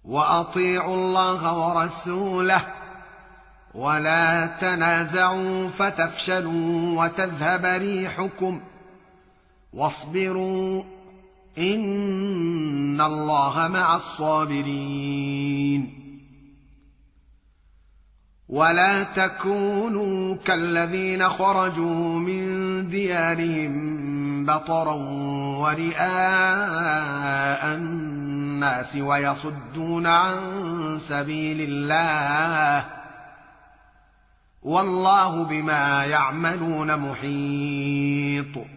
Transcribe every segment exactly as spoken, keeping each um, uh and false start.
وأطيعوا الله ورسوله ولا تنازعوا فتفشلوا وتذهب ريحكم واصبروا إن الله مع الصابرين. ولا تكونوا كالذين خرجوا من ديارهم بطرا ورئاء الناس ويصدون عن سبيل الله والله بما يعملون محيط.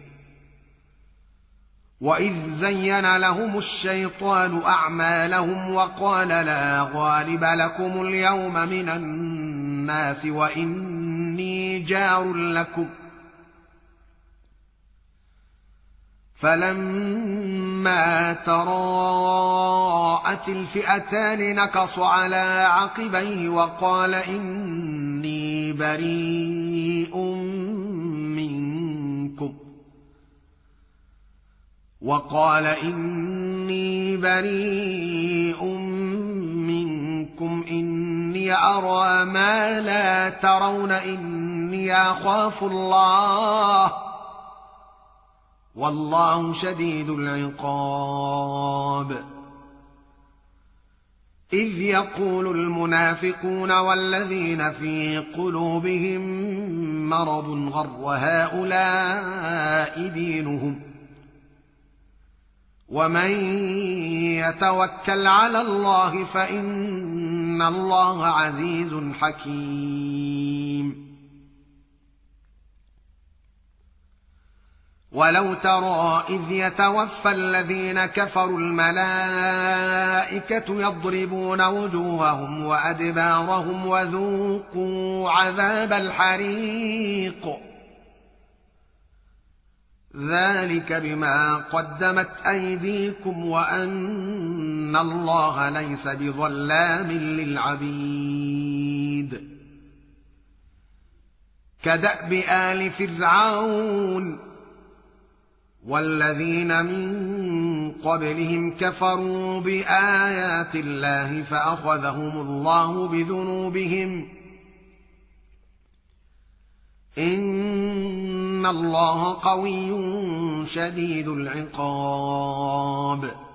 وإذ زين لهم الشيطان أعمالهم وقال لا غالب لكم اليوم من الناس وإني جار لكم فلما تراءت الفئتان نكص على عقبيه وقال إني بريء منكم وقال إني بريء منكم إني أرى ما لا ترون إني أخاف الله والله شديد العقاب. إذ يقول المنافقون والذين في قلوبهم مرض غر هؤلاء دينهم ومن يتوكل على الله فإن الله عزيز حكيم. ولو ترى إذ يتوفى الذين كفروا الملائكة يضربون وجوههم وأدبارهم وذوقوا عذاب الحريق ذلك بما قدمت أيديكم وأن الله ليس بظلام للعبيد. كدأب آل فرعون والذين من قبلهم كفروا بآيات الله فأخذهم الله بذنوبهم إن الله قوي شديد العقاب.